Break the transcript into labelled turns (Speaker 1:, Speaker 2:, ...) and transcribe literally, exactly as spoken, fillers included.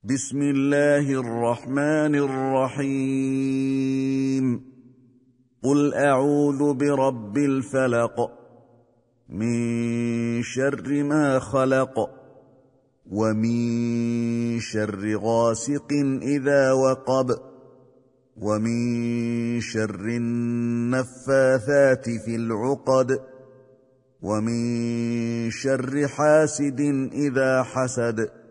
Speaker 1: بسم الله الرحمن الرحيم قل أعوذ برب الفلق من شر ما خلق ومن شر غاسق إذا وقب ومن شر النفاثات في العقد ومن شر حاسد إذا حسد